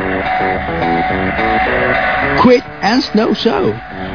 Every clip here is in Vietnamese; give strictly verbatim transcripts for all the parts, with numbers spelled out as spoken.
Quick and Snow Show.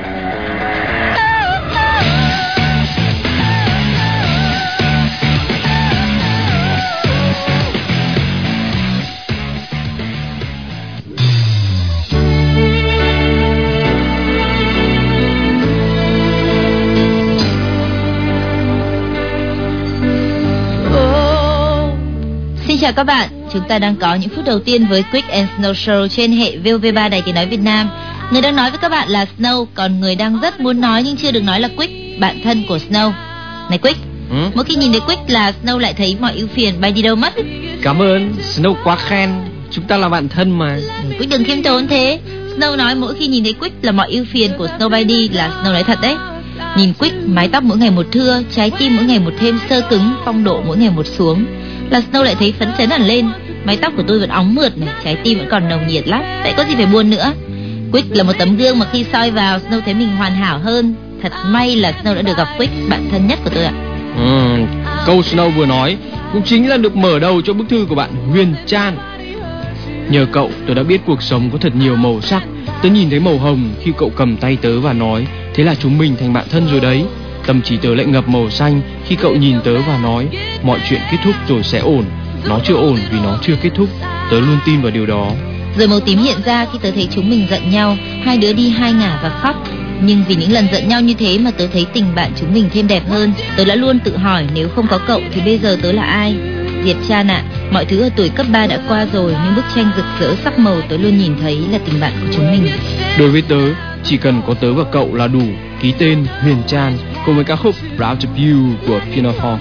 Xin chào các bạn, chúng ta đang có những phút đầu tiên với Quick and Snow Show trên hệ vê o vê ba Đài Tiếng nói Việt Nam. Người đang nói với các bạn là Snow, còn người đang rất muốn nói nhưng chưa được nói là Quick, bạn thân của Snow. Này Quick, ừ? Mỗi khi nhìn thấy Quick là Snow lại thấy mọi ưu phiền bay đi đâu mất. Cảm ơn, Snow quá khen, chúng ta là bạn thân mà. Quick đừng khiêm tốn thế. Snow nói mỗi khi nhìn thấy Quick là mọi ưu phiền của Snow bay đi, là Snow nói thật đấy. Nhìn Quick, mái tóc mỗi ngày một thưa, trái tim mỗi ngày một thêm sơ cứng, phong độ mỗi ngày một xuống, là Snow lại thấy phấn chấn hẳn lên. Mái tóc của tôi vẫn óng mượt này, trái tim vẫn còn nồng nhiệt lắm, vậy có gì phải buồn nữa. Quick là một tấm gương mà khi soi vào, Snow thấy mình hoàn hảo hơn. Thật may là Snow đã được gặp Quick, bạn thân nhất của tôi ạ. Ừ, câu Snow vừa nói cũng chính là được mở đầu cho bức thư của bạn Huyền Chan. Nhờ cậu, tôi đã biết cuộc sống có thật nhiều màu sắc. Tớ nhìn thấy màu hồng khi cậu cầm tay tớ và nói, thế là chúng mình thành bạn thân rồi đấy. Tâm trí tớ lại ngập màu xanh khi cậu nhìn tớ và nói, mọi chuyện kết thúc rồi sẽ ổn. Nó chưa ổn vì nó chưa kết thúc. Tớ luôn tin vào điều đó. Rồi màu tím hiện ra khi tớ thấy chúng mình giận nhau, hai đứa đi hai ngả và khóc. Nhưng vì những lần giận nhau như thế mà tớ thấy tình bạn chúng mình thêm đẹp hơn. Tớ đã luôn tự hỏi, nếu không có cậu thì bây giờ tớ là ai? Diệp Chan ạ, à, mọi thứ ở tuổi cấp ba đã qua rồi, nhưng bức tranh rực rỡ sắc màu tớ luôn nhìn thấy là tình bạn của chúng mình. Đối với tớ, chỉ cần có tớ và cậu là đủ. Ký tên Huyền Chan cùng với ca khúc Proud of You của Pinafore.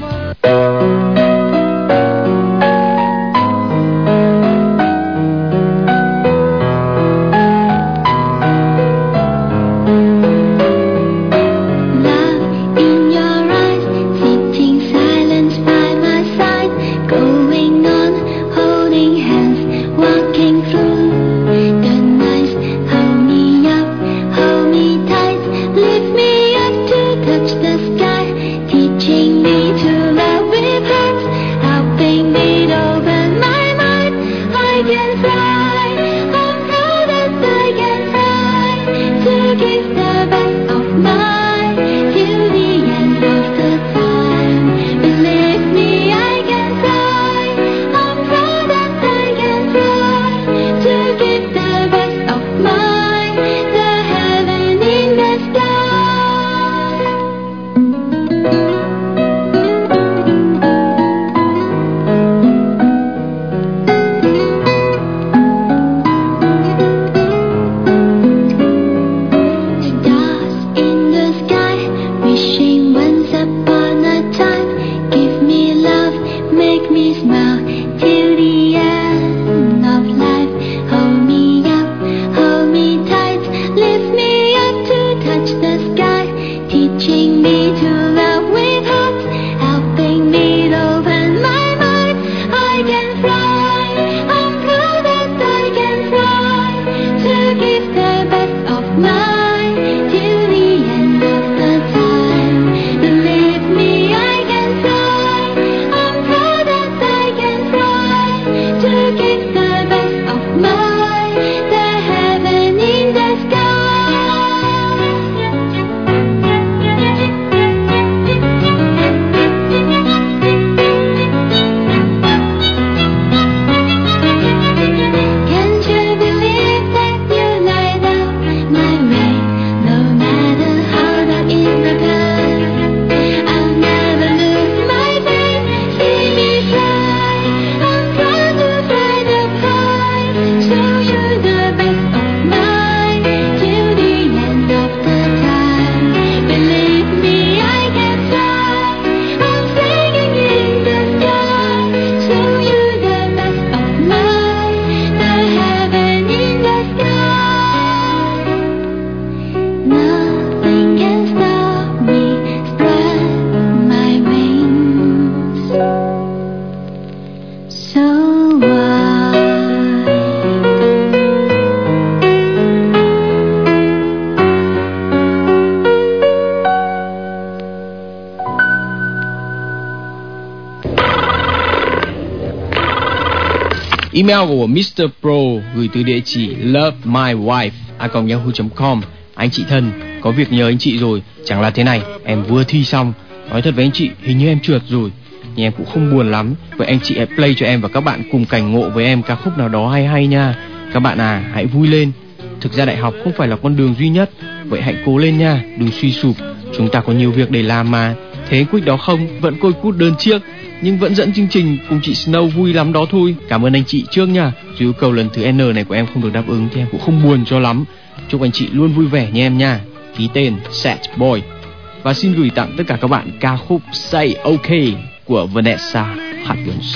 Email của mít tơ Pro gửi từ địa chỉ lovemywife a còng yahoo chấm com. Anh chị thân, có việc nhờ anh chị rồi. Chẳng là thế này, em vừa thi xong. Nói thật với anh chị, hình như em trượt rồi, nhưng em cũng không buồn lắm. Vậy anh chị hãy play cho em và các bạn cùng cảnh ngộ với em ca khúc nào đó hay hay nha. Các bạn à, hãy vui lên. Thực ra đại học không phải là con đường duy nhất. Vậy hãy cố lên nha, đừng suy sụp. Chúng ta có nhiều việc để làm mà. Thế Quick đó không, vẫn côi cút đơn chiếc, nhưng vẫn dẫn chương trình cùng chị Snow vui lắm đó thôi. Cảm ơn anh chị trước nha. Dù yêu cầu lần thứ N này của em không được đáp ứng thì em cũng không buồn cho lắm. Chúc anh chị luôn vui vẻ nha em nha. Ký tên Sad Boy. Và xin gửi tặng tất cả các bạn ca khúc Say OK của Vanessa Hudgens.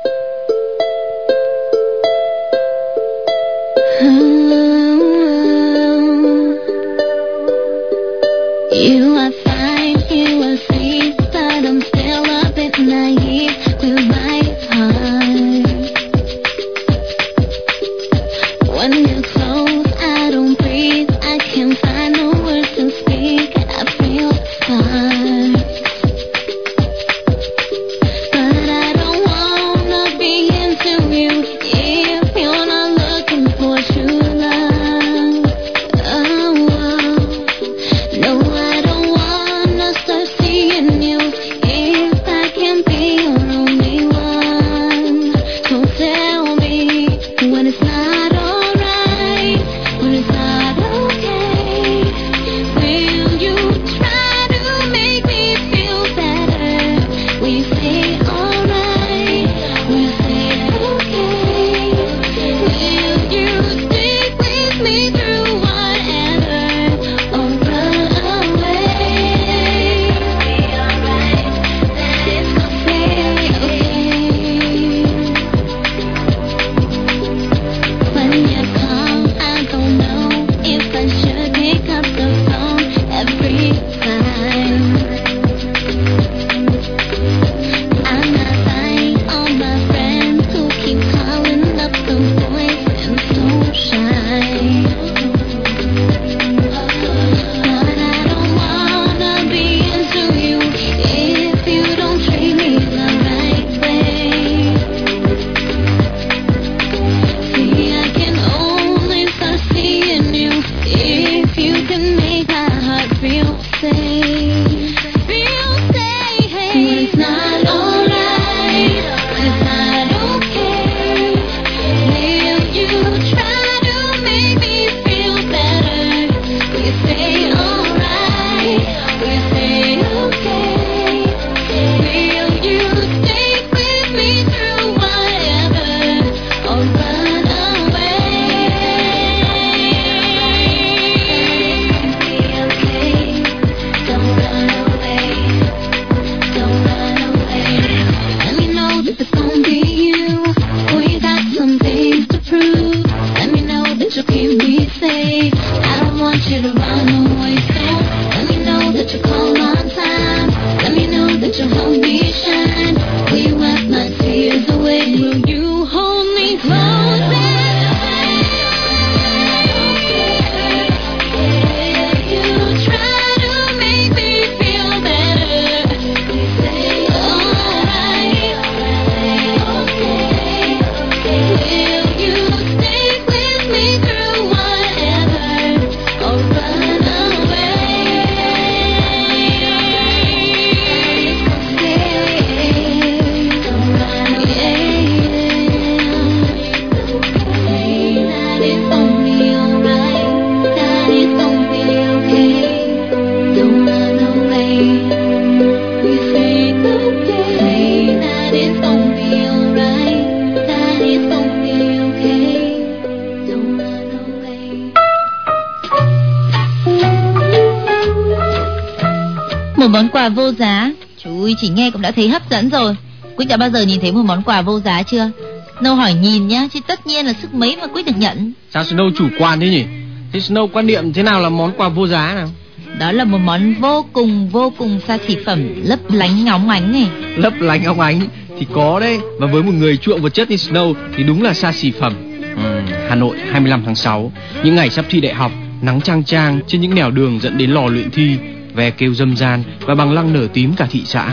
You are fine, you are sweet, but I'm still a bit naive with my heart. When you're close, I don't breathe, I can't find no words to speak, I feel fine. But I don't wanna be into you if you're not looking for true love. Oh, oh. No, I don't wanna start seeing you if I can't be your only one. So tell me when it's not alright, when it's not okay. Will you try to make me feel better? Will you say alright? Will you say okay? Will you stick with me through whatever? Or run away? Be alright, that is okay, okay. When you call, I don't know if I should pick up the phone every time. I'm not like all my friends who keep calling up the voice and so shy. But I don't wanna be into you if you don't treat me the right way. See, I can only start seeing you if you can make my heart feel safe. Feel safe. When it's not alright, when it's not okay. Will you try to make me feel better? Will you say alright? Will you say okay? Will you stick with me through whatever? Or run away? Be okay. Don't run away. Don't run away. Let me know that it's gonna be you. Or you got some things to prove. Let me know that you'll keep me safe. I don't want you to run away, so let me know that you'll call on time. Let me know that you'll help me shine. Will you wipe my tears away? Will you hold me close? Will you try to make me feel better? Say alright, okay. Will you stick with me through whatever? Or run away? Stay, don't run away. That is only alright. That is only okay. Don't run away. We say okay. That is only alright. That is only okay. Don't run away. Một món quà vô giá. Chú ơi, chỉ nghe cũng đã thấy hấp dẫn rồi. Quick đã bao giờ nhìn thấy một món quà vô giá chưa? Snow hỏi nhìn nhá, chứ tất nhiên là sức mấy mà Quick được nhận. Sao Snow chủ quan thế nhỉ? Thế Snow quan niệm thế nào là món quà vô giá nào? Đó là một món vô cùng vô cùng xa xỉ phẩm, lấp lánh ngóng ánh này. Lấp lánh óng ánh thì có đấy. Và với một người chuộng vật chất như Snow thì đúng là xa xỉ phẩm. ừ, Hà Nội hai mươi lăm tháng sáu, những ngày sắp thi đại học, nắng chang chang trên những nẻo đường dẫn đến lò luyện thi, ve kêu râm ran và bằng lăng nở tím cả thị xã.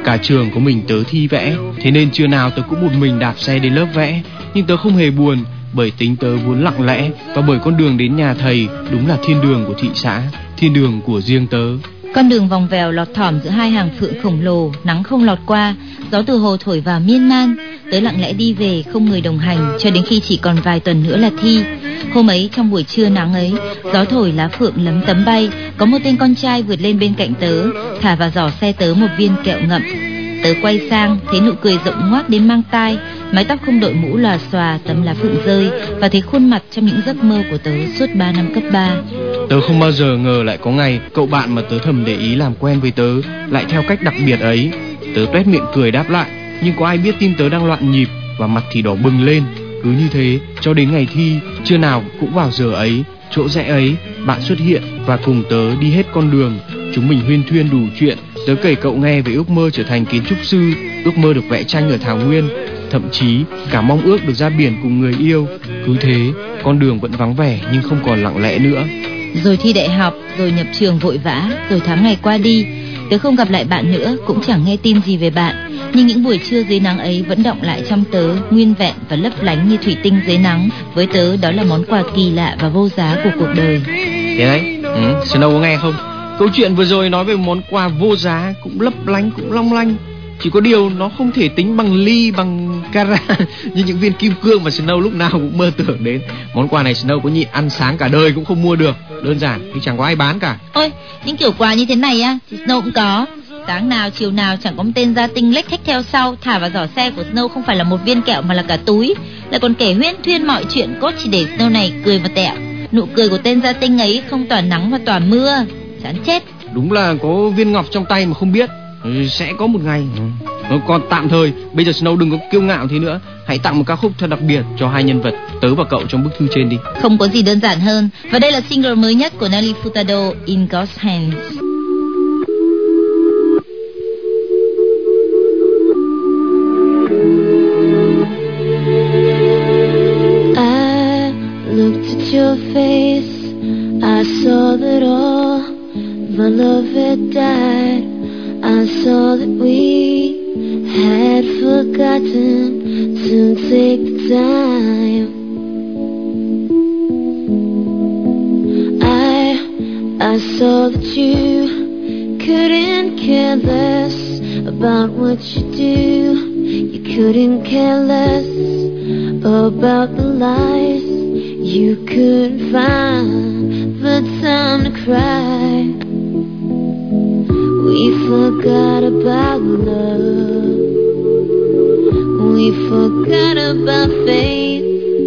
Cả trường có mình tớ thi vẽ, thế nên trưa nào tớ cũng một mình đạp xe đến lớp vẽ. Nhưng tớ không hề buồn, bởi tính tớ vốn lặng lẽ, và bởi con đường đến nhà thầy đúng là thiên đường của thị xã, thiên đường của riêng tớ. Con đường vòng vèo lọt thỏm giữa hai hàng phượng khổng lồ, nắng không lọt qua, gió từ hồ thổi vào miên man. Tớ lặng lẽ đi về không người đồng hành cho đến khi chỉ còn vài tuần nữa là thi. Hôm ấy trong buổi trưa nắng ấy, gió thổi lá phượng lấm tấm bay, có một tên con trai vượt lên bên cạnh tớ, thả vào giỏ xe tớ một viên kẹo ngậm. Tớ quay sang, thấy nụ cười rộng ngoác đến mang tai, mái tóc không đội mũ lòa xòa, tấm lá phượng rơi, và thấy khuôn mặt trong những giấc mơ của tớ suốt ba năm cấp ba. Tớ không bao giờ ngờ lại có ngày cậu bạn mà tớ thầm để ý làm quen với tớ lại theo cách đặc biệt ấy. Tớ toét miệng cười đáp lại, nhưng có ai biết tim tớ đang loạn nhịp và mặt thì đỏ bừng lên. Cứ như thế cho đến ngày thi, trưa nào cũng vào giờ ấy, chỗ rẽ ấy, bạn xuất hiện và cùng tớ đi hết con đường. Chúng mình huyên thuyên đủ chuyện. Tớ kể cậu nghe về ước mơ trở thành kiến trúc sư, ước mơ được vẽ tranh ở Thảo Nguyên, thậm chí cả mong ước được ra biển cùng người yêu. Cứ thế, con đường vẫn vắng vẻ nhưng không còn lặng lẽ nữa. Rồi thi đại học, rồi nhập trường vội vã, rồi tháng ngày qua đi. Tớ không gặp lại bạn nữa, cũng chẳng nghe tin gì về bạn. Nhưng những buổi trưa dưới nắng ấy vẫn đọng lại trong tớ, nguyên vẹn và lấp lánh như thủy tinh dưới nắng. Với tớ đó là món quà kỳ lạ và vô giá của cuộc đời. Thế đấy, ừ, Snow có nghe không? Câu chuyện vừa rồi nói về món quà vô giá, cũng lấp lánh, cũng long lanh. Chỉ có điều nó không thể tính bằng ly, bằng carat như những viên kim cương mà Snow lúc nào cũng mơ tưởng đến. Món quà này Snow có nhịn ăn sáng cả đời cũng không mua được. Đơn giản, vì chẳng có ai bán cả. Ôi, những kiểu quà như thế này á, thì Snow cũng có. Sáng nào, chiều nào chẳng có một tên gia tinh lếch thếch theo sau, thả vào giỏ xe của Snow không phải là một viên kẹo mà là cả túi. Lại còn kể huyên thuyên mọi chuyện cốt chỉ để Snow này cười và tẹo. Nụ cười của tên gia tinh ấy không toàn nắng và toàn mưa. Chán chết. Đúng là có viên ngọc trong tay mà không biết. Ừ, sẽ có một ngày. Ừ. Còn tạm thời, bây giờ Snow đừng có kiêu ngạo thế nữa. Hãy tặng một ca khúc thật đặc biệt cho hai nhân vật tớ và cậu trong bức thư trên đi. Không có gì đơn giản hơn. Và đây là single mới nhất của Nelly Furtado, In God's Hands. I looked at your face, I saw that all my love had died. I saw that we had forgotten to take the time. I, I saw that you couldn't care less about what you do. You couldn't care less about the lies. You couldn't find the time to cry. We forgot about love. We forgot about faith.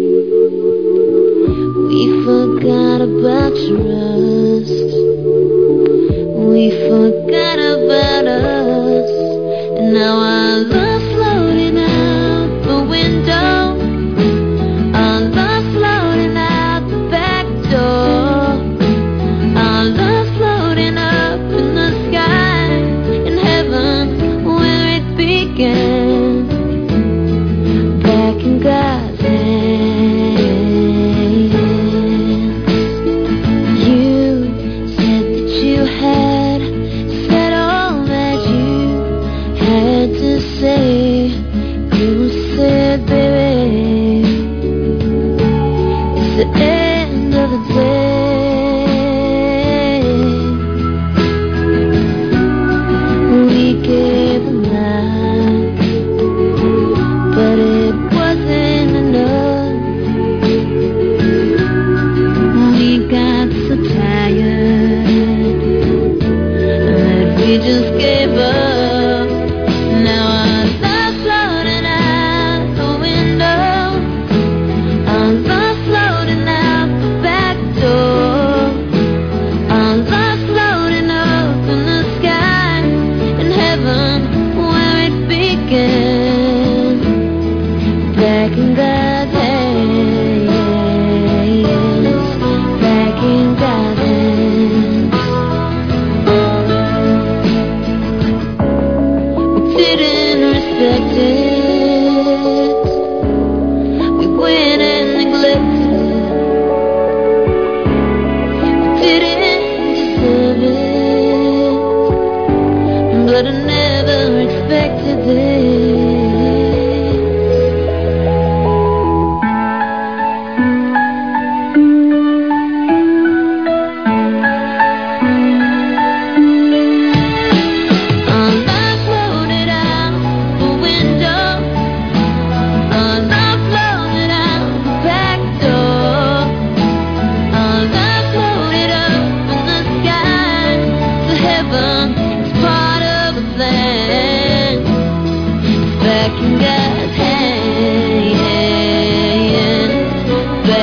We forgot about trust. We forgot about us. And now our love's floating out the window. Our love's floating out the back door. Our love's floating up in the sky, in heaven where it began. Back in God's hands. You said that you had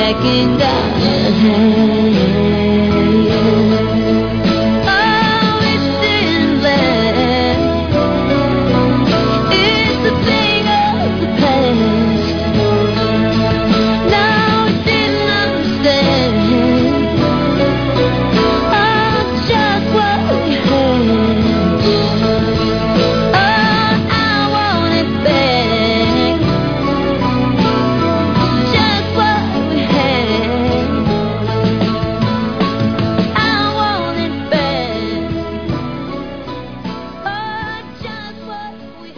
backing down. Oh, it's endless. It's a thing of the past. Now I didn't understand. Oh, just what we had. Oh, I want it back. Just what we had. I want it back. Oh, just what we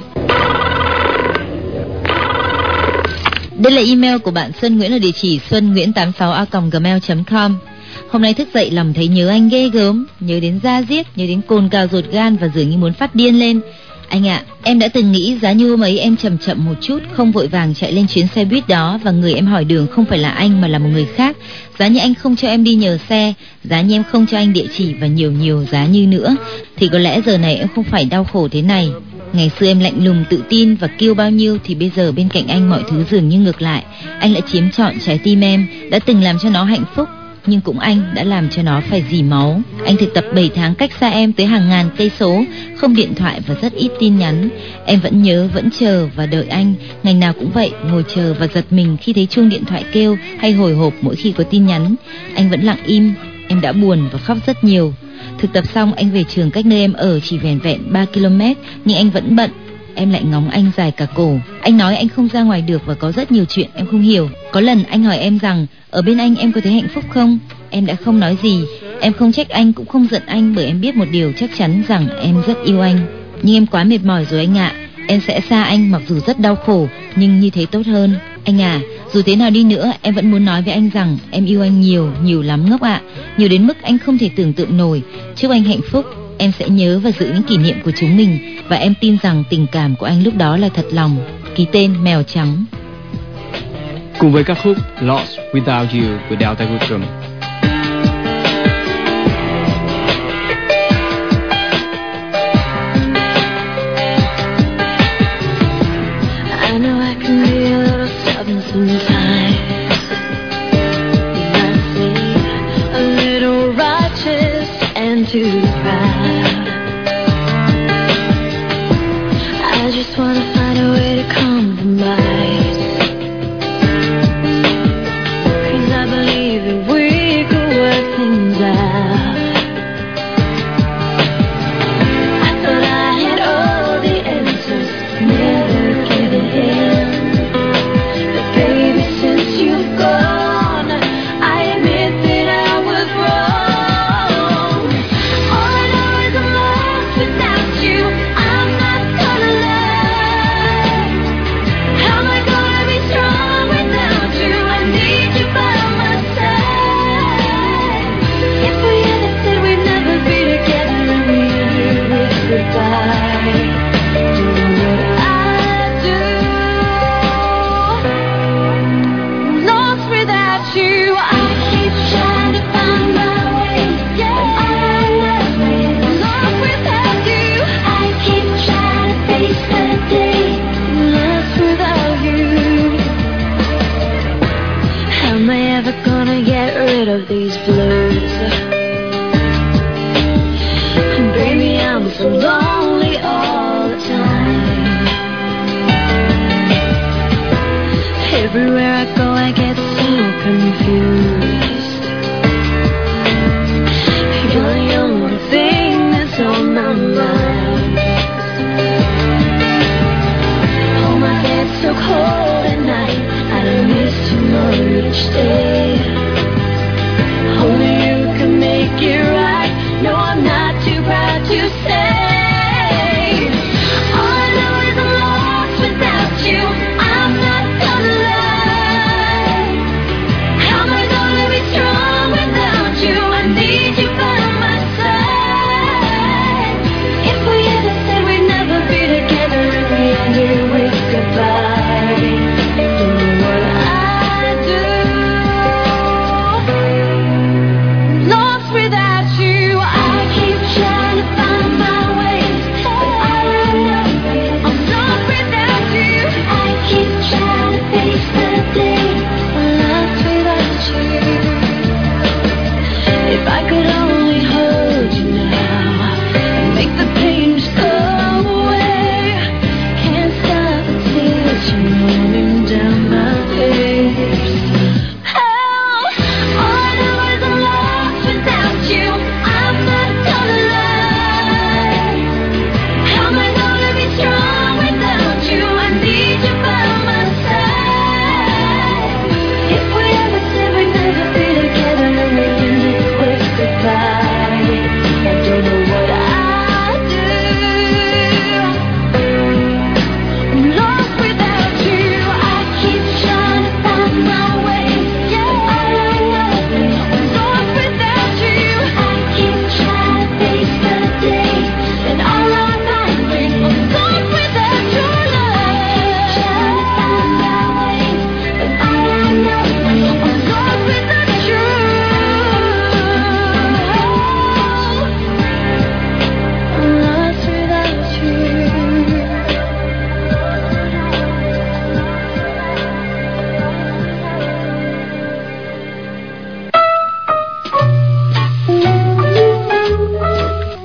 Đây là email của bạn Xuân Nguyễn ở địa chỉ xuân nguyễn tám sáu a còng gmail chấm com. Hôm nay thức dậy lòng thấy nhớ anh ghê gớm, nhớ đến da diết, nhớ đến cồn cào ruột gan và dường như muốn phát điên lên. Anh ạ, em đã từng nghĩ giá như hôm ấy em chậm chậm một chút, không vội vàng chạy lên chuyến xe buýt đó và người em hỏi đường không phải là anh mà là một người khác. Giá như anh không cho em đi nhờ xe, giá như em không cho anh địa chỉ và nhiều nhiều giá như nữa, thì có lẽ giờ này em không phải đau khổ thế này. Ngày xưa em lạnh lùng tự tin và kiêu bao nhiêu thì bây giờ bên cạnh anh mọi thứ dường như ngược lại. Anh lại chiếm trọn trái tim em, đã từng làm cho nó hạnh phúc, nhưng cũng anh đã làm cho nó phải rỉ máu. Anh thực tập bảy tháng cách xa em tới hàng ngàn cây số, không điện thoại và rất ít tin nhắn. Em vẫn nhớ, vẫn chờ và đợi anh. Ngày nào cũng vậy, ngồi chờ và giật mình khi thấy chuông điện thoại kêu, hay hồi hộp mỗi khi có tin nhắn. Anh vẫn lặng im. Em đã buồn và khóc rất nhiều. Thực tập xong anh về trường cách nơi em ở chỉ vẻn vẹn ba ki lô mét, nhưng anh vẫn bận. Em lại ngóng anh dài cả cổ. Anh nói anh không ra ngoài được và có rất nhiều chuyện em không hiểu. Có lần anh hỏi em rằng ở bên anh em có thấy hạnh phúc không? Em đã không nói gì. Em không trách anh cũng không giận anh, bởi em biết một điều chắc chắn rằng em rất yêu anh. Nhưng em quá mệt mỏi rồi anh ạ. Em sẽ xa anh mặc dù rất đau khổ, nhưng như thế tốt hơn. Anh à, dù thế nào đi nữa em vẫn muốn nói với anh rằng em yêu anh nhiều, nhiều lắm ngốc ạ. Nhiều đến mức anh không thể tưởng tượng nổi. Chúc anh hạnh phúc. Em sẽ nhớ và giữ những kỷ niệm của chúng mình, và em tin rằng tình cảm của anh lúc đó là thật lòng. Ký tên Mèo Trắng. Cùng với ca khúc Lost Without You của Delta Goodrum. I know I can be a little stubborn sometimes. You might say a little righteous and too proud. I just wanna find a way to compromise. 'Cause I believe that we could work things out. I thought I had all the answers, never given in. But baby, since you've gone, I admit that I was wrong. All I know is I'm lost without you. I'm not gonna lie. How am I gonna be strong without you? I need you by my side. If we ever said we'd never be together and we ended with goodbye, do what I do. Lost without you, I keep trying to find my way. Yeah, I'm lost without you. I keep trying to face the day. Lost without you. How am I ever gonna get rid of these blues? Baby, I'm so lonely all the time. Everywhere I go, I get so confused. You're the only thing that's on my mind. Oh, my bed's so cold at night. I don't miss you more each day. Only you can make it right. No, I'm not too proud to say. All I know is I'm lost without you. I'm not gonna lie.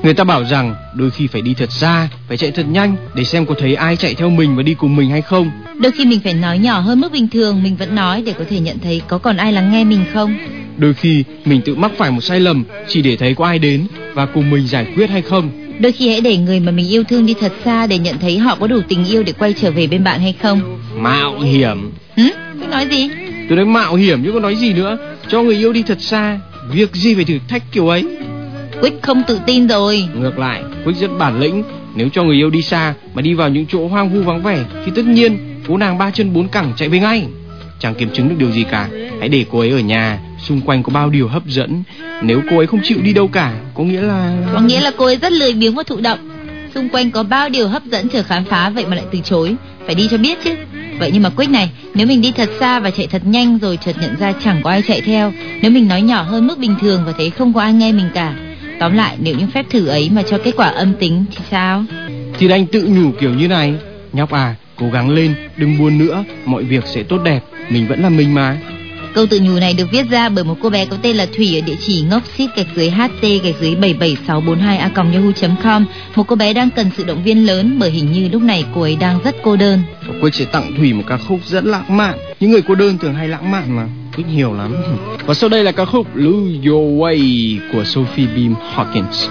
Người ta bảo rằng đôi khi phải đi thật xa, phải chạy thật nhanh để xem có thấy ai chạy theo mình và đi cùng mình hay không. Đôi khi mình phải nói nhỏ hơn mức bình thường mình vẫn nói để có thể nhận thấy có còn ai lắng nghe mình không. Đôi khi mình tự mắc phải một sai lầm chỉ để thấy có ai đến và cùng mình giải quyết hay không. Đôi khi hãy để người mà mình yêu thương đi thật xa để nhận thấy họ có đủ tình yêu để quay trở về bên bạn hay không. Mạo hiểm. Hử? Tôi nói gì? Tôi nói mạo hiểm chứ có nói gì nữa. Cho người yêu đi thật xa, việc gì phải thử thách kiểu ấy. Quick không tự tin rồi. Ngược lại, Quick rất bản lĩnh. Nếu cho người yêu đi xa mà đi vào những chỗ hoang vu vắng vẻ thì tất nhiên cô nàng ba chân bốn cẳng chạy về ngay. Chẳng kiểm chứng được điều gì cả. Hãy để cô ấy ở nhà, xung quanh có bao điều hấp dẫn. Nếu cô ấy không chịu đi đâu cả, có nghĩa là... Có nghĩa là cô ấy rất lười biếng và thụ động. Xung quanh có bao điều hấp dẫn chờ khám phá, vậy mà lại từ chối. Phải đi cho biết chứ. Vậy nhưng mà Quick này, nếu mình đi thật xa và chạy thật nhanh rồi chợt nhận ra chẳng có ai chạy theo, nếu mình nói nhỏ hơn mức bình thường và thấy không có ai nghe mình cả, tóm lại nếu những phép thử ấy mà cho kết quả âm tính thì sao? Thì anh tự nhủ kiểu như này: nhóc à, cố gắng lên, đừng buồn nữa, mọi việc sẽ tốt đẹp, mình vẫn là mình mà. Câu tự nhủ này được viết ra bởi một cô bé có tên là Thủy ở địa chỉ ngốc-xít gạch dưới ht gạch dưới bảy bảy sáu bốn hai a còng yahoo chấm com. Một cô bé đang cần sự động viên lớn bởi hình như lúc này cô ấy đang rất cô đơn. Quick sẽ tặng Thủy một ca khúc rất lãng mạn. Những người cô đơn thường hay lãng mạn mà, Quick hiểu lắm. Và sau đây là ca khúc Lose Your Way của Sophie Beam Hawkins.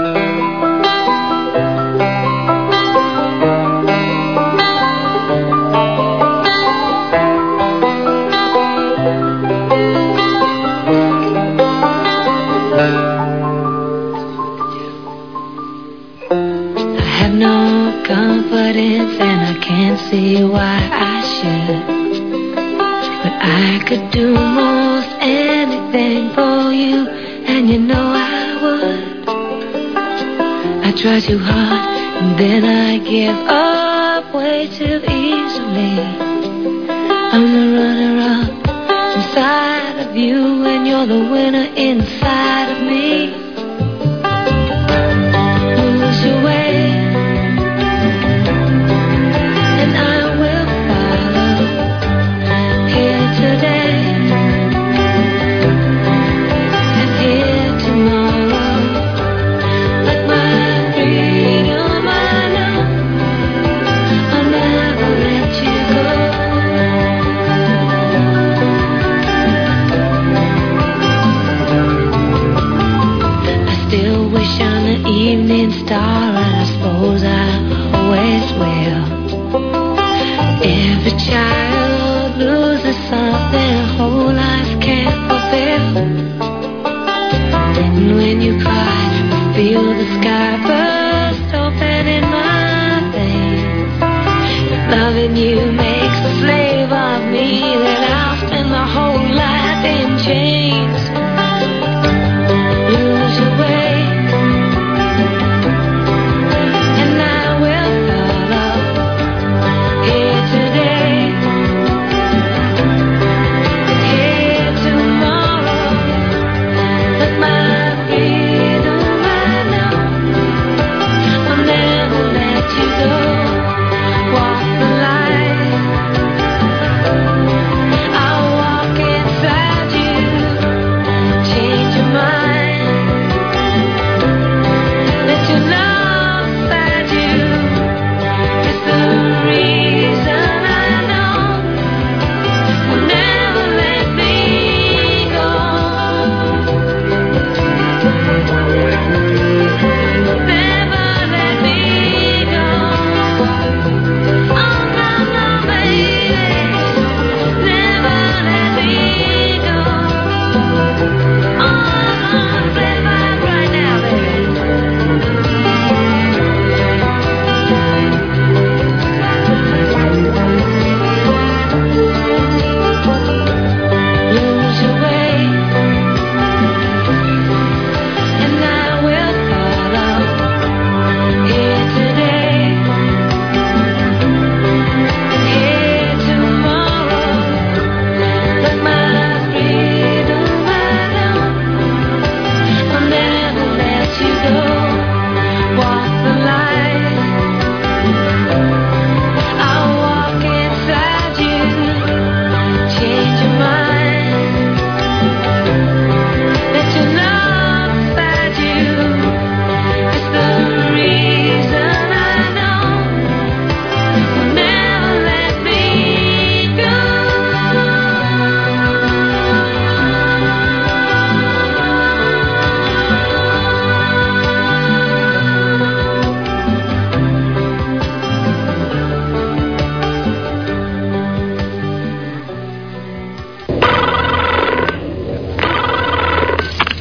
And I can't see why I should, but I could do most anything for you, and you know I would. I try too hard and then I give up way too easily. I'm the runner-up inside of you, and you're the winner inside of me. Lose your way, evening star, and I suppose I always will. Every child loses something a whole life can't fulfill. And when you cry, I feel the sky burst open in my veins. If loving you makes a slave of me, then I'll spend my whole life in chains. Lose your way,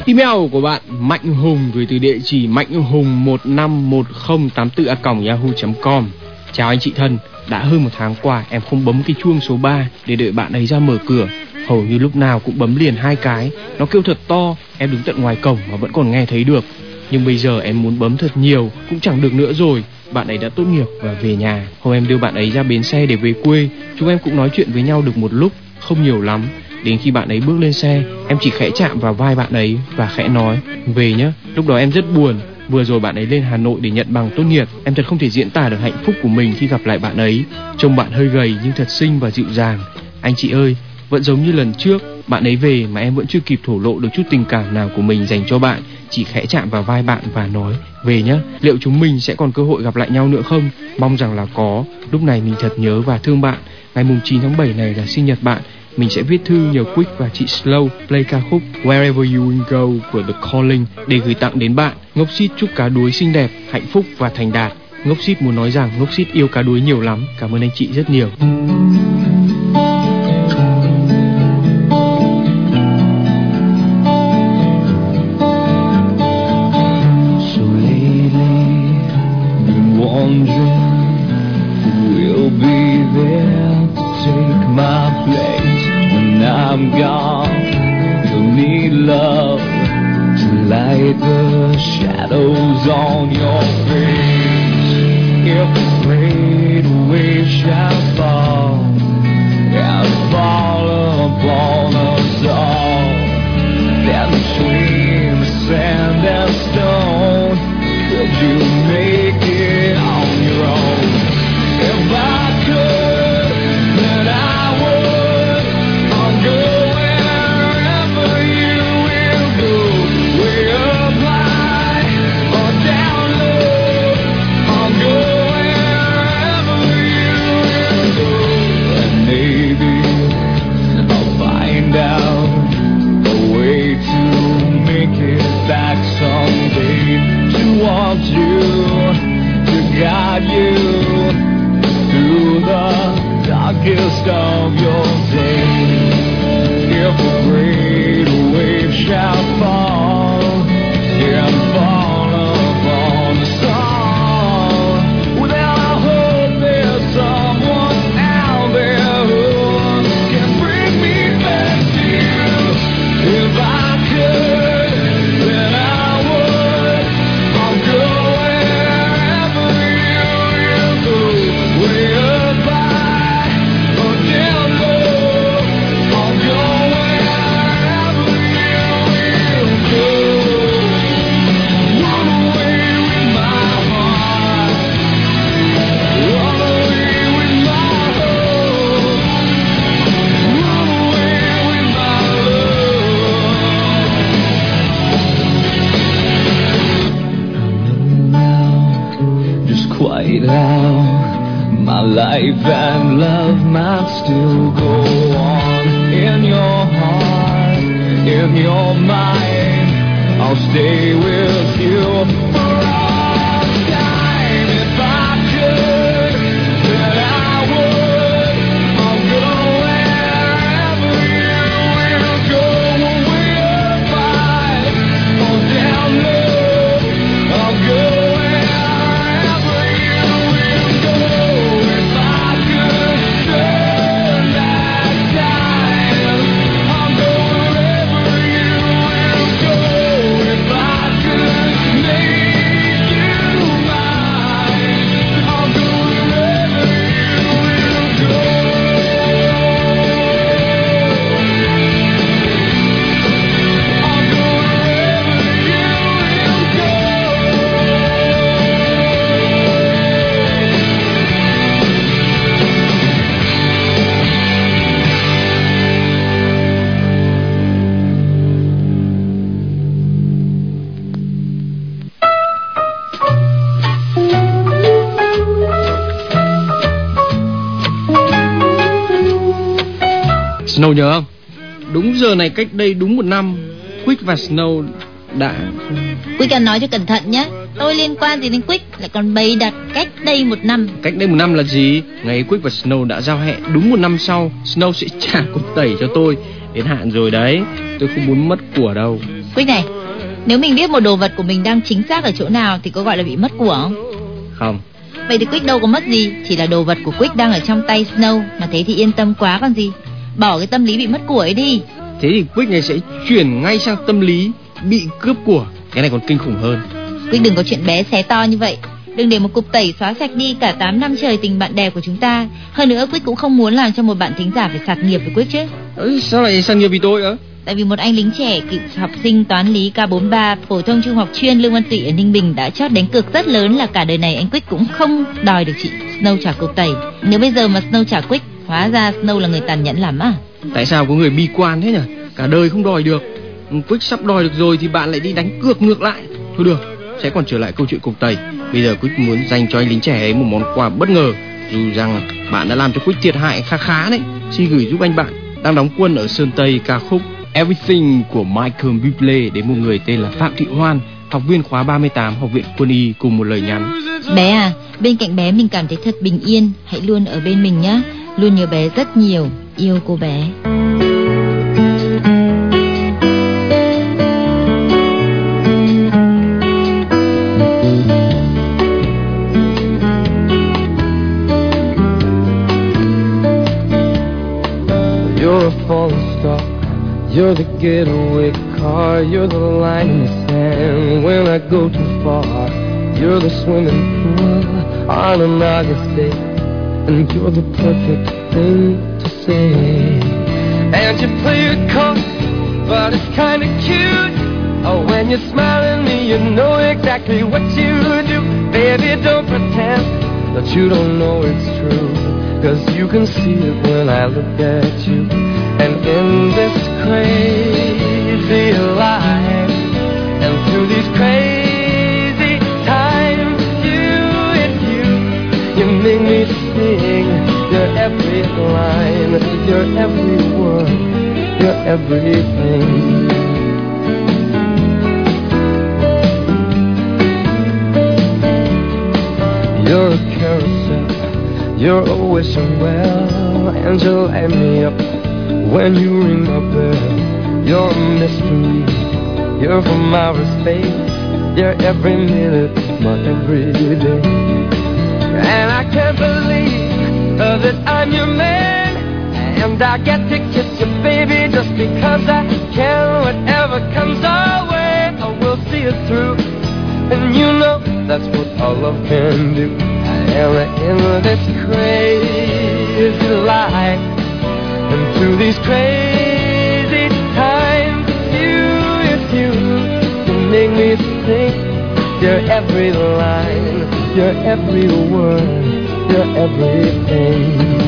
Email của bạn Mạnh Hùng gửi từ địa chỉ mạnh hùng một năm một không tám tư a còng yahoo chấm com. Chào anh chị thân, đã hơn một tháng qua em không bấm cái chuông số ba để đợi bạn ấy ra mở cửa. Hầu như lúc nào cũng bấm liền hai cái. Nó kêu thật to, em đứng tận ngoài cổng mà vẫn còn nghe thấy được. Nhưng bây giờ em muốn bấm thật nhiều cũng chẳng được nữa rồi. Bạn ấy đã tốt nghiệp và về nhà. Hôm em đưa bạn ấy ra bến xe để về quê. Chúng em cũng nói chuyện với nhau được một lúc, không nhiều lắm. Đến khi bạn ấy bước lên xe, em chỉ khẽ chạm vào vai bạn ấy và khẽ nói về nhá. Lúc đó em rất buồn. Vừa rồi bạn ấy lên Hà Nội để nhận bằng tốt nghiệp. Em thật không thể diễn tả được hạnh phúc của mình khi gặp lại bạn ấy. Trông bạn hơi gầy nhưng thật xinh và dịu dàng. Anh chị ơi, vẫn giống như lần trước, bạn ấy về mà em vẫn chưa kịp thổ lộ được chút tình cảm nào của mình dành cho bạn. Chỉ khẽ chạm vào vai bạn và nói về nhá. Liệu chúng mình sẽ còn cơ hội gặp lại nhau nữa không? Mong rằng là có. Lúc này mình thật nhớ và thương bạn. Ngày chín tháng bảy này là sinh nhật bạn. Mình sẽ viết thư nhờ Quick và chị Slow play ca khúc Wherever You Will Go của The Calling để gửi tặng đến bạn. Ngốc Xít chúc cá đuối xinh đẹp, hạnh phúc và thành đạt. Ngốc Xít muốn nói rằng Ngốc Xít yêu cá đuối nhiều lắm. Cảm ơn anh chị rất nhiều. So lately, been wondering who will be there to take my place when I'm gone. You'll need love to light the shadows on your face. If the great wave shall fall and fall upon us all, then between the sand and stone, could you make it on your own? If I could, then I would. I'll go wherever you will go, way up high or down low. I'll go wherever you will go, and maybe I'll find out a way to make it back someday, to want you, to guide you through the darkest of your days. If a great wave shall fall and fall upon us all, well then I hope there's someone out there who can bring me back to you. If I could, then I would. I'll go wherever you will go, way up high or down low. I'll go wherever you will go. Run away with my heart, run away with my hope, run away with my love. I know now just quite how my life and love might still go on. In your heart, in your mind, I'll stay with you for all time. If I could, then I would. I'll go wherever you will go, way up high or down low. I'll go wherever you will go. If I could turn back time, I'll go wherever you will go. If I could make you mine, I'll go wherever you will go. I'll go wherever Snow nhớ không? Đúng giờ này cách đây đúng một năm, Quick và Snow đã... Quick anh nói cho cẩn thận nhé. Tôi liên quan gì đến Quick, lại còn bày đặt cách đây một năm. Cách đây một năm là gì? Ngày Quick và Snow đã giao hẹn đúng một năm sau, Snow sẽ trả cục tẩy cho tôi Đến hạn rồi đấy, tôi không muốn mất của đâu. Quick này, nếu mình biết một đồ vật của mình đang chính xác ở chỗ nào thì có gọi là bị mất của không? Không. Vậy thì Quick đâu có mất gì, chỉ là đồ vật của Quick đang ở trong tay Snow, mà thế thì yên tâm quá còn gì. Bỏ cái tâm lý bị mất của ấy đi. Thế thì Quick này sẽ chuyển ngay sang tâm lý bị cướp của. Cái này còn kinh khủng hơn. Quick đừng có chuyện bé xé to như vậy. Đừng để một cục tẩy xóa sạch đi cả tám năm trời tình bạn đẹp của chúng ta. Hơn nữa Quick cũng không muốn làm cho một bạn thính giả phải sạc nghiệp với Quick chứ. Ừ, sao lại sạc nghiệp vì tôi á? Tại vì một anh lính trẻ cựu học sinh toán lý K bốn mươi ba phổ thông trung học chuyên Lương Văn Tụy ở Ninh Bình đã chót đánh cược rất lớn là cả đời này anh Quick cũng không đòi được chị Snow trả cục tẩy. Nếu bây giờ mà Snow trả Quick, hóa ra Snow là người tàn nhẫn lắm à? Tại sao có người bi quan thế nhỉ? Cả đời không đòi được, Quick sắp đòi được rồi thì bạn lại đi đánh cược ngược lại. Thôi được, sẽ còn trở lại câu chuyện cục tẩy. Bây giờ Quick muốn dành cho anh lính trẻ ấy một món quà bất ngờ. Dù rằng bạn đã làm cho Quick thiệt hại khá khá đấy, xin gửi giúp anh bạn đang đóng quân ở Sơn Tây ca khúc Everything của Michael Bublé đến một người tên là Phạm Thị Hoan, học viên khóa ba mươi tám Học viện Quân y, cùng một lời nhắn. Bé à, bên cạnh bé mình cảm thấy thật bình yên, hãy luôn ở bên mình nhé. Luôn nhớ bé rất nhiều, yêu cô bé. You're a falling star, you're the getaway car, you're the line in the sand when I go too far. You're the swimming pool on an August day, and you're the perfect thing to say. And you play it cold, but it's kinda cute. Oh, when you smile at me, you know exactly what you do. Baby, don't pretend that you don't know it's true, 'cause you can see it when I look at you. And in this crazy life, and through these crazy times, you and you, you make me sing your every line, your every word, your everything. You're a carousel, you're always well, and you light me up when you ring my bell. You're a mystery, you're from outer space, you're every minute of my everyday. And I can't believe uh, that I'm your man, and I get to kiss you, baby, just because I can. Whatever comes our way, I will see it through, and you know that's what all love can do. And in this crazy life, and through these crazy times, it's you, it's you, you make me think. Your every line, your every word, your everything.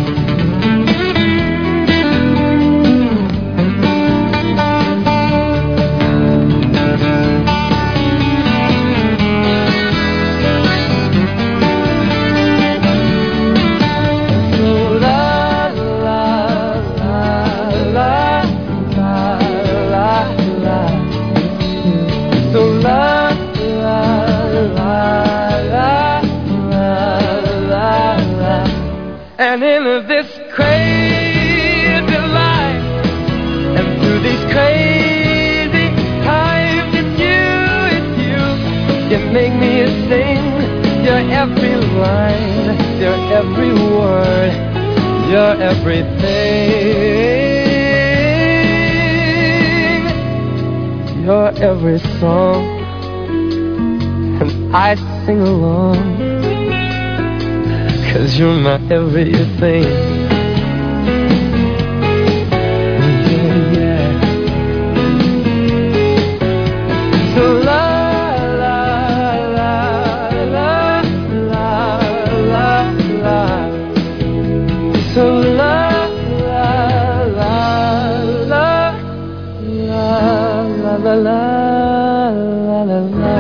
And in this crazy life, and through these crazy times, it's you, it's you, you make me sing your every line, your every word, your everything, your every song, and I sing along. 'Cause you're my everything. Yeah, yeah. So la la la la la la la. So la la la la la la la la la la.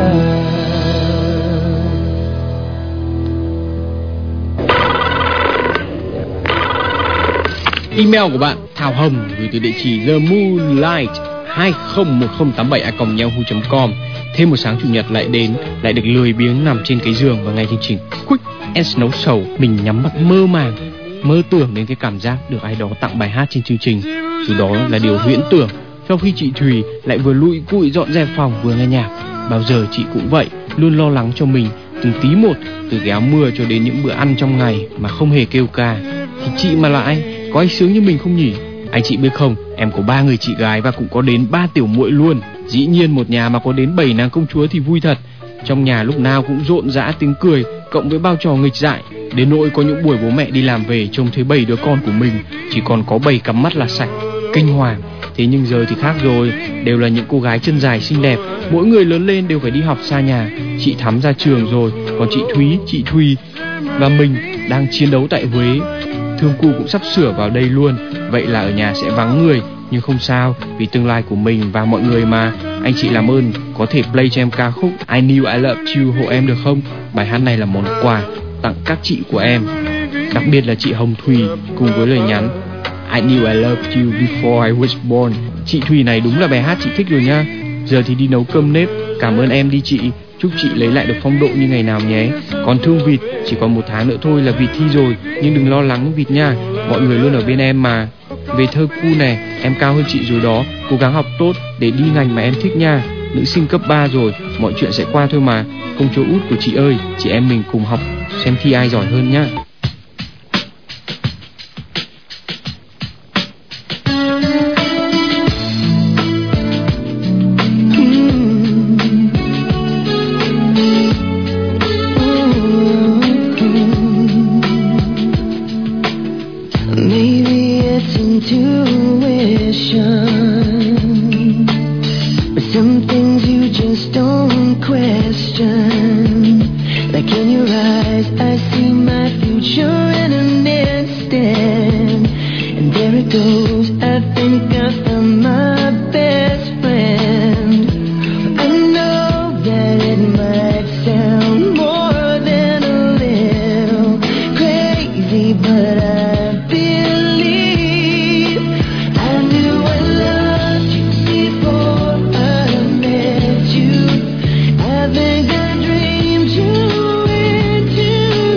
Email của bạn Thảo Hồng gửi từ địa chỉ the moonlight hai không một không tám bảy a còng yahoo chấm com. Thêm một sáng chủ nhật lại đến, lại được lười biếng nằm trên cái giường và nghe chương trình Quick and Snow Show. Mình nhắm mắt mơ màng, mơ tưởng đến cái cảm giác được ai đó tặng bài hát trên chương trình. dù đó là điều huyễn tưởng. Trong khi chị Thùy lại vừa lụi cụi dọn dẹp phòng vừa nghe nhạc. Bao giờ chị cũng vậy, luôn lo lắng cho mình từng tí một, từ cái áo mưa cho đến những bữa ăn trong ngày mà không hề kêu ca. Thì chị mà là anh, có ai sướng như mình không nhỉ? Anh chị biết không, em có ba người chị gái và cũng có đến ba tiểu muội luôn. Dĩ nhiên một nhà mà có đến bảy nàng công chúa thì vui thật. Trong nhà lúc nào cũng rộn rã tiếng cười, cộng với bao trò nghịch dại, đến nỗi có những buổi bố mẹ đi làm về trông thấy bảy đứa con của mình chỉ còn có bảy cắm mắt là sạch, kinh hoàng. Thế nhưng giờ thì khác rồi, đều là những cô gái chân dài xinh đẹp, mỗi người lớn lên đều phải đi học xa nhà. Chị Thắm ra trường rồi, còn chị Thúy, chị Thùy và mình đang chiến đấu tại Huế. Thương Cu cũng sắp sửa vào đây luôn, vậy là ở nhà sẽ vắng người. Nhưng không sao, vì tương lai của mình và mọi người mà. Anh chị làm ơn có thể play cho em ca khúc I Knew I Loved You hộ em được không? Bài hát này là món quà tặng các chị của em, đặc biệt là chị Hồng Thùy, cùng với lời nhắn I knew I loved you before I was born. Chị Thùy này đúng là bài hát chị thích rồi nha. Giờ thì đi nấu cơm nếp. Cảm ơn em đi chị. Chúc chị lấy lại được phong độ như ngày nào nhé. Còn Thương Vịt, chỉ còn một tháng nữa thôi là Vịt thi rồi, nhưng đừng lo lắng Vịt nha, mọi người luôn ở bên em mà. Về Thơ Cu này, em cao hơn chị rồi đó, cố gắng học tốt để đi ngành mà em thích nha. Nữ sinh cấp ba rồi, mọi chuyện sẽ qua thôi mà. Công chúa út của chị ơi, chị em mình cùng học xem thi ai giỏi hơn nhá. I think I dreamed you into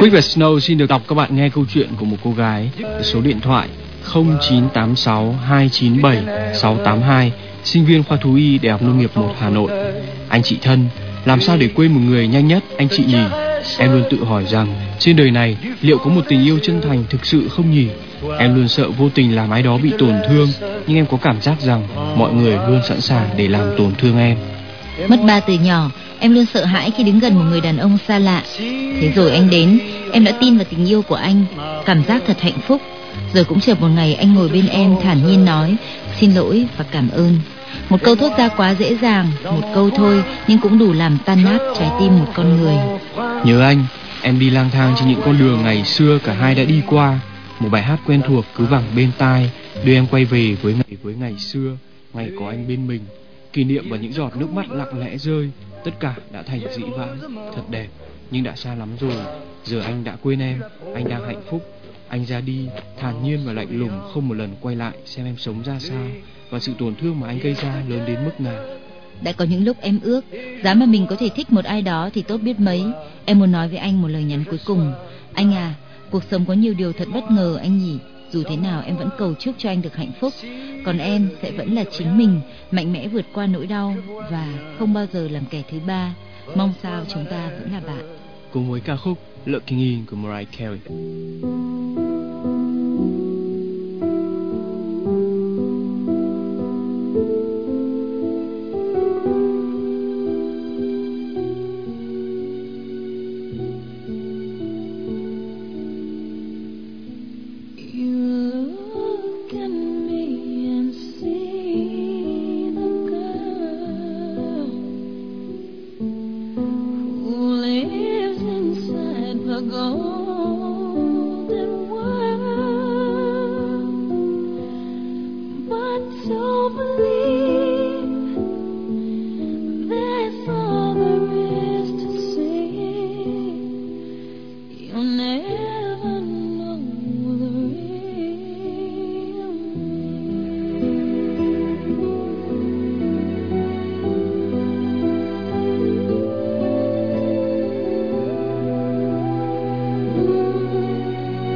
Quick và Snow xin được đọc các bạn nghe câu chuyện của một cô gái. Số điện thoại không chín tám sáu hai chín bảy sáu tám hai, sinh viên khoa thú y Đại học Nông nghiệp một Hà Nội. Anh chị thân, làm sao để quên một người nhanh nhất anh chị nhỉ? Em luôn tự hỏi rằng trên đời này liệu có một tình yêu chân thành thực sự không nhỉ? Em luôn sợ vô tình làm ai đó bị tổn thương, nhưng em có cảm giác rằng mọi người luôn sẵn sàng để làm tổn thương em. Mất ba từ nhỏ, em luôn sợ hãi khi đứng gần một người đàn ông xa lạ. Thế rồi anh đến, em đã tin vào tình yêu của anh, cảm giác thật hạnh phúc. Rồi cũng chợt một ngày anh ngồi bên em thản nhiên nói xin lỗi và cảm ơn. Một câu thốt ra quá dễ dàng, một câu thôi nhưng cũng đủ làm tan nát trái tim một con người. Nhớ anh, em đi lang thang trên những con đường ngày xưa cả hai đã đi qua. Một bài hát quen thuộc cứ vẳng bên tai, đưa em quay về với ngày với ngày xưa, ngày có anh bên mình. Kỷ niệm và những giọt nước mắt lặng lẽ rơi, tất cả đã thành dĩ vãng, thật đẹp, nhưng đã xa lắm rồi. Giờ anh đã quên em, anh đang hạnh phúc. Anh ra đi, thản nhiên và lạnh lùng, không một lần quay lại xem em sống ra sao, và sự tổn thương mà anh gây ra lớn đến mức nào. Đã có những lúc em ước, giá mà mình có thể thích một ai đó thì tốt biết mấy. Em muốn nói với anh một lời nhắn cuối cùng. Anh à, cuộc sống có nhiều điều thật bất ngờ anh nhỉ. Dù thế nào em vẫn cầu chúc cho anh được hạnh phúc. Còn em sẽ vẫn là chính mình, mạnh mẽ vượt qua nỗi đau và không bao giờ làm kẻ thứ ba. Mong sao chúng ta vẫn là bạn. Cùng với ca khúc Looking In của Mariah Carey.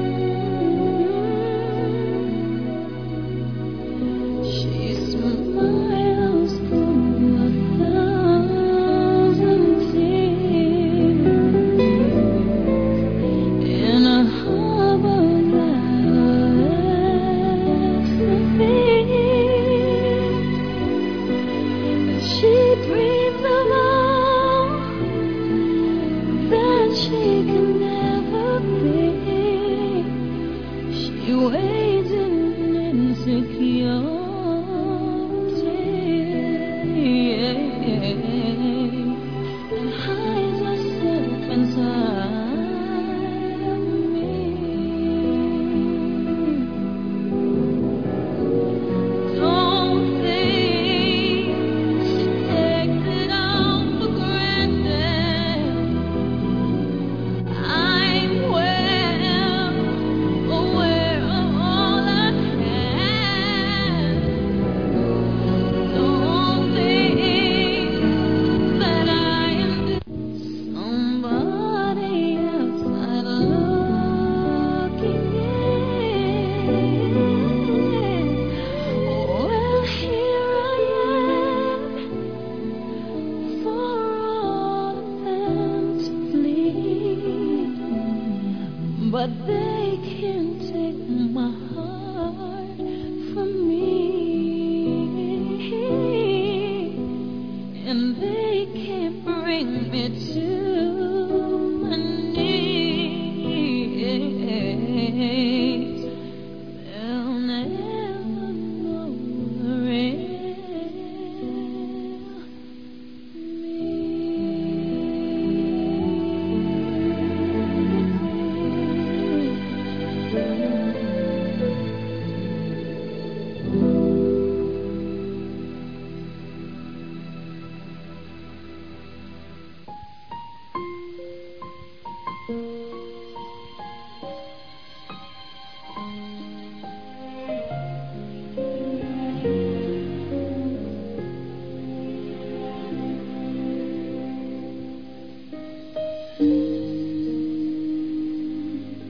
She smiled.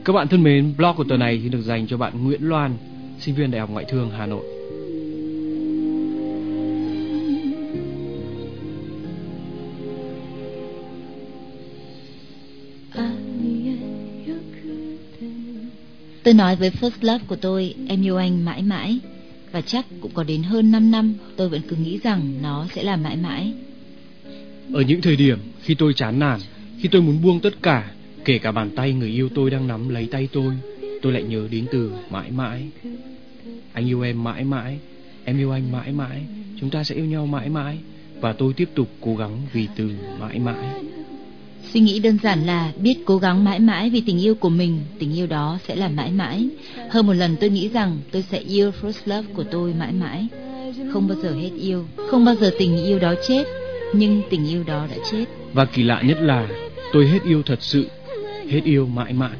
Các bạn thân mến, blog của tuần này thì được dành cho bạn Nguyễn Loan, sinh viên Đại học Ngoại thương Hà Nội. Tôi nói với First Love của tôi, em yêu anh mãi mãi. Và chắc cũng có đến hơn năm năm tôi vẫn cứ nghĩ rằng nó sẽ là mãi mãi. Ở những thời điểm khi tôi chán nản, khi tôi muốn buông tất cả, kể cả bàn tay người yêu tôi đang nắm lấy tay tôi, tôi lại nhớ đến từ mãi mãi. Anh yêu em mãi mãi, em yêu anh mãi mãi, chúng ta sẽ yêu nhau mãi mãi. Và tôi tiếp tục cố gắng vì từ mãi mãi. Suy nghĩ đơn giản là biết cố gắng mãi mãi vì tình yêu của mình, tình yêu đó sẽ là mãi mãi. Hơn một lần tôi nghĩ rằng tôi sẽ yêu First Love của tôi mãi mãi. Không bao giờ hết yêu, không bao giờ tình yêu đó chết, nhưng tình yêu đó đã chết. Và kỳ lạ nhất là tôi hết yêu thật sự, hết yêu mãi mãi.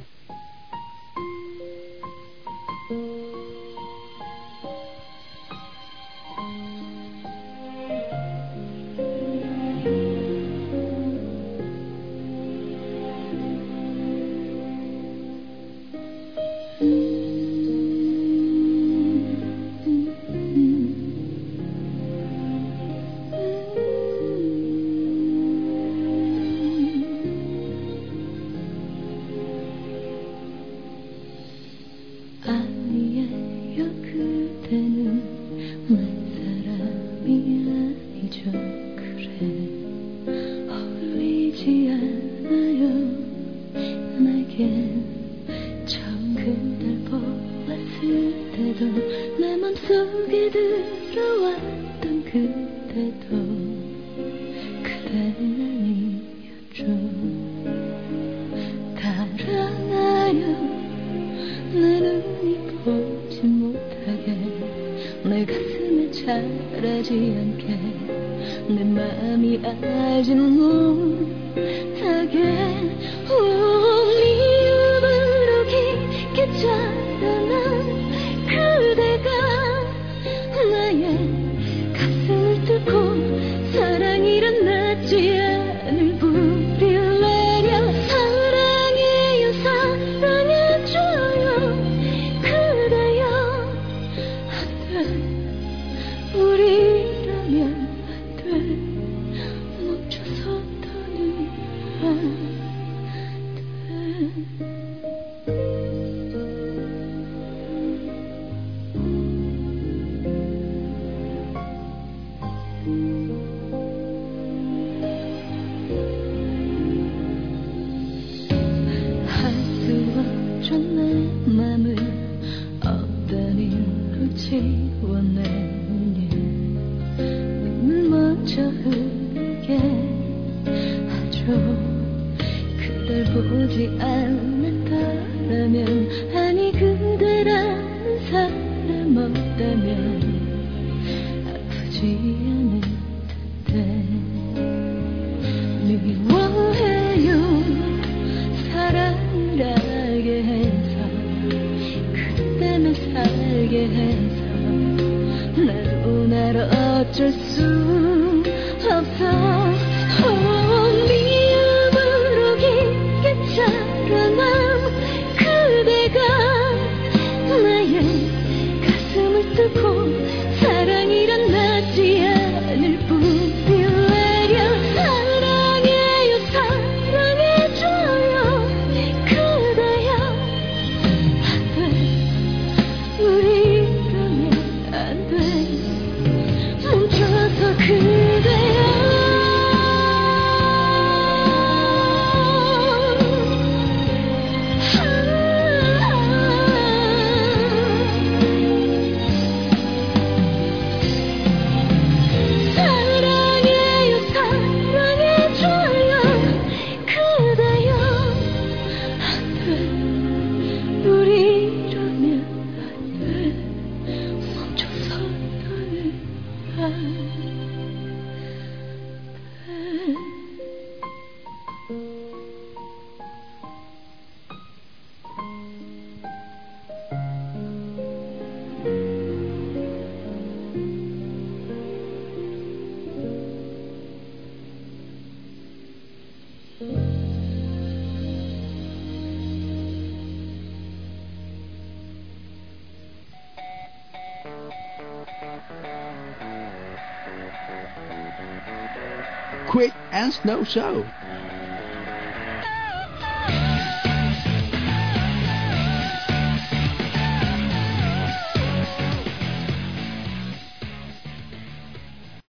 Quick and Snow Show.